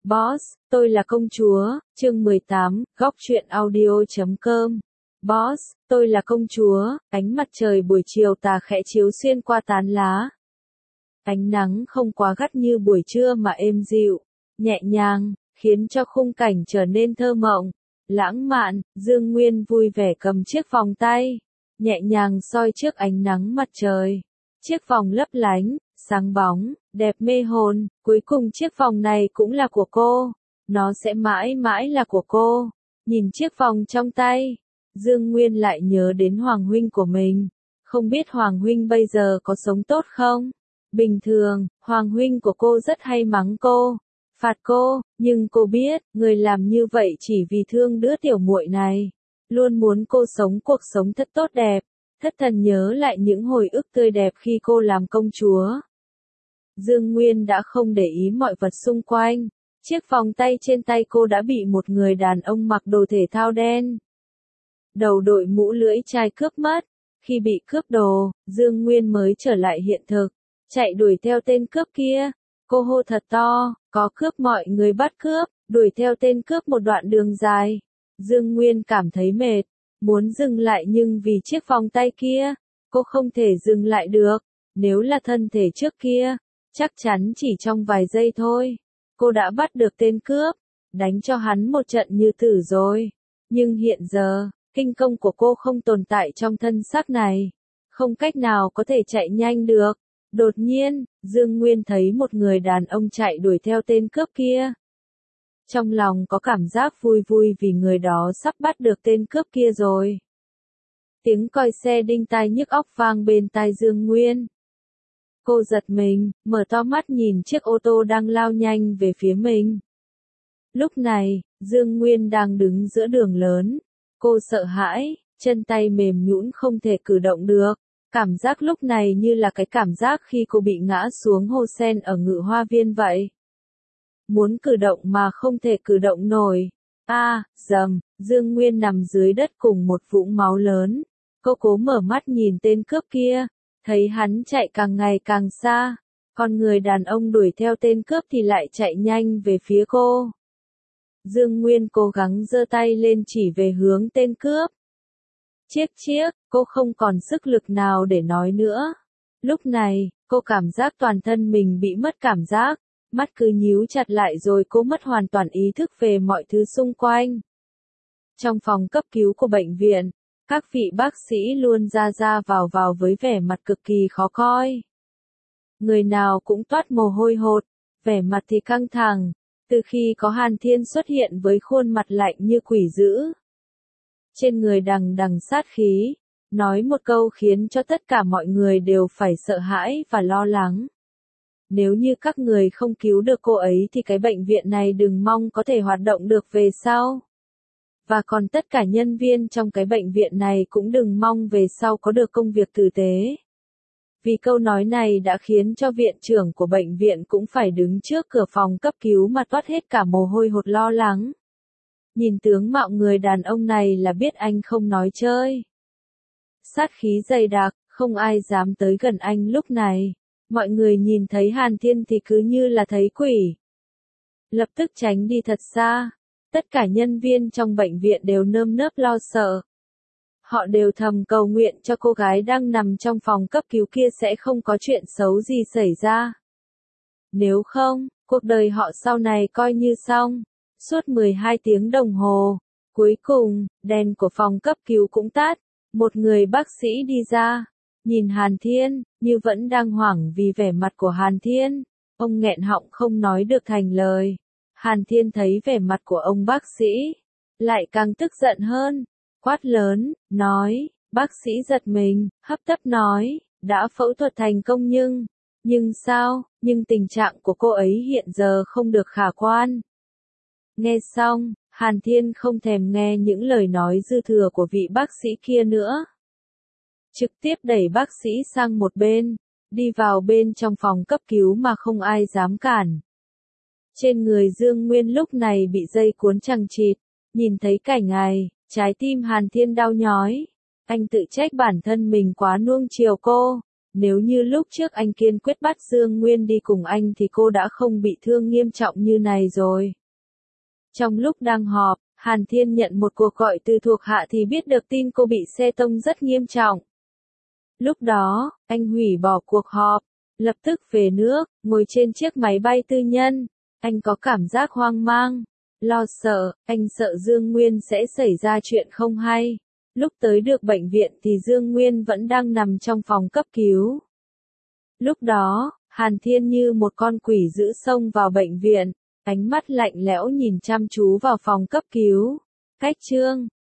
Boss, tôi là công chúa, chương 18, góc truyện audio.com. Boss, tôi là công chúa, ánh mặt trời buổi chiều tà khẽ chiếu xuyên qua tán lá. Ánh nắng không quá gắt như buổi trưa mà êm dịu, nhẹ nhàng, khiến cho khung cảnh trở nên thơ mộng, lãng mạn. Dương Nguyên vui vẻ cầm chiếc vòng tay, nhẹ nhàng soi trước ánh nắng mặt trời. Chiếc vòng lấp lánh, sáng bóng, đẹp mê hồn, cuối cùng chiếc vòng này cũng là của cô. Nó sẽ mãi mãi là của cô. Nhìn chiếc vòng trong tay, Dương Nguyên lại nhớ đến Hoàng huynh của mình. Không biết Hoàng huynh bây giờ có sống tốt không? Bình thường, Hoàng huynh của cô rất hay mắng cô, phạt cô, nhưng cô biết, người làm như vậy chỉ vì thương đứa tiểu muội này. Luôn muốn cô sống cuộc sống thật tốt đẹp. Thất thần nhớ lại những hồi ức tươi đẹp khi cô làm công chúa. Dương Nguyên đã không để ý mọi vật xung quanh. Chiếc vòng tay trên tay cô đã bị một người đàn ông mặc đồ thể thao đen, đầu đội mũ lưỡi chai cướp mất. Khi bị cướp đồ, Dương Nguyên mới trở lại hiện thực, chạy đuổi theo tên cướp kia. Cô hô thật to, có cướp, mọi người bắt cướp, đuổi theo tên cướp một đoạn đường dài. Dương Nguyên cảm thấy mệt, muốn dừng lại nhưng vì chiếc vòng tay kia, cô không thể dừng lại được. Nếu là thân thể trước kia, chắc chắn chỉ trong vài giây thôi, cô đã bắt được tên cướp, đánh cho hắn một trận như tử rồi. Nhưng hiện giờ, kinh công của cô không tồn tại trong thân xác này, không cách nào có thể chạy nhanh được. Đột nhiên, Dương Nguyên thấy một người đàn ông chạy đuổi theo tên cướp kia. Trong lòng có cảm giác vui vui vì người đó sắp bắt được tên cướp kia rồi. Tiếng còi xe đinh tai nhức óc vang bên tai Dương Nguyên. Cô giật mình, mở to mắt nhìn chiếc ô tô đang lao nhanh về phía mình. Lúc này, Dương Nguyên đang đứng giữa đường lớn. Cô sợ hãi, chân tay mềm nhũn không thể cử động được. Cảm giác lúc này như là cái cảm giác khi cô bị ngã xuống hồ sen ở Ngự Hoa Viên vậy. Muốn cử động mà không thể cử động nổi. Rầm, Dương Nguyên nằm dưới đất cùng một vũng máu lớn. Cô cố mở mắt nhìn tên cướp kia, thấy hắn chạy càng ngày càng xa. Còn người đàn ông đuổi theo tên cướp thì lại chạy nhanh về phía cô. Dương Nguyên cố gắng giơ tay lên chỉ về hướng tên cướp. Chiếc, cô không còn sức lực nào để nói nữa. Lúc này, cô cảm giác toàn thân mình bị mất cảm giác, mắt cứ nhíu chặt lại rồi cô mất hoàn toàn ý thức về mọi thứ xung quanh. Trong phòng cấp cứu của bệnh viện, các vị bác sĩ luôn ra vào với vẻ mặt cực kỳ khó coi. Người nào cũng toát mồ hôi hột, vẻ mặt thì căng thẳng, từ khi có Hàn Thiên xuất hiện với khuôn mặt lạnh như quỷ dữ. Trên người đằng đằng sát khí, nói một câu khiến cho tất cả mọi người đều phải sợ hãi và lo lắng. Nếu như các người không cứu được cô ấy thì cái bệnh viện này đừng mong có thể hoạt động được về sau. Và còn tất cả nhân viên trong cái bệnh viện này cũng đừng mong về sau có được công việc tử tế. Vì câu nói này đã khiến cho viện trưởng của bệnh viện cũng phải đứng trước cửa phòng cấp cứu mà toát hết cả mồ hôi hột lo lắng. Nhìn tướng mạo người đàn ông này là biết anh không nói chơi. Sát khí dày đặc, không ai dám tới gần anh lúc này. Mọi người nhìn thấy Hàn Thiên thì cứ như là thấy quỷ, lập tức tránh đi thật xa. Tất cả nhân viên trong bệnh viện đều nơm nớp lo sợ. Họ đều thầm cầu nguyện cho cô gái đang nằm trong phòng cấp cứu kia sẽ không có chuyện xấu gì xảy ra. Nếu không, cuộc đời họ sau này coi như xong. Suốt 12 tiếng đồng hồ, cuối cùng, đèn của phòng cấp cứu cũng tắt. Một người bác sĩ đi ra, nhìn Hàn Thiên, như vẫn đang hoảng vì vẻ mặt của Hàn Thiên. Ông nghẹn họng không nói được thành lời. Hàn Thiên thấy vẻ mặt của ông bác sĩ, lại càng tức giận hơn, quát lớn, nói, bác sĩ giật mình, hấp tấp nói, đã phẫu thuật thành công nhưng sao, nhưng tình trạng của cô ấy hiện giờ không được khả quan. Nghe xong, Hàn Thiên không thèm nghe những lời nói dư thừa của vị bác sĩ kia nữa. Trực tiếp đẩy bác sĩ sang một bên, đi vào bên trong phòng cấp cứu mà không ai dám cản. Trên người Dương Nguyên lúc này bị dây cuốn chằng chịt, nhìn thấy cảnh này, trái tim Hàn Thiên đau nhói. Anh tự trách bản thân mình quá nuông chiều cô, Nếu như lúc trước anh kiên quyết bắt Dương Nguyên đi cùng anh thì cô đã không bị thương nghiêm trọng như này rồi. Trong lúc đang họp, Hàn Thiên nhận một cuộc gọi từ thuộc hạ thì biết được tin cô bị xe tông rất nghiêm trọng. Lúc đó, anh hủy bỏ cuộc họp, lập tức về nước, ngồi trên chiếc máy bay tư nhân. Anh có cảm giác hoang mang, lo sợ, anh sợ Dương Nguyên sẽ xảy ra chuyện không hay. Lúc tới được bệnh viện thì Dương Nguyên vẫn đang nằm trong phòng cấp cứu. Lúc đó, Hàn Thiên như một con quỷ dữ xông vào bệnh viện, ánh mắt lạnh lẽo nhìn chăm chú vào phòng cấp cứu. Cách Trương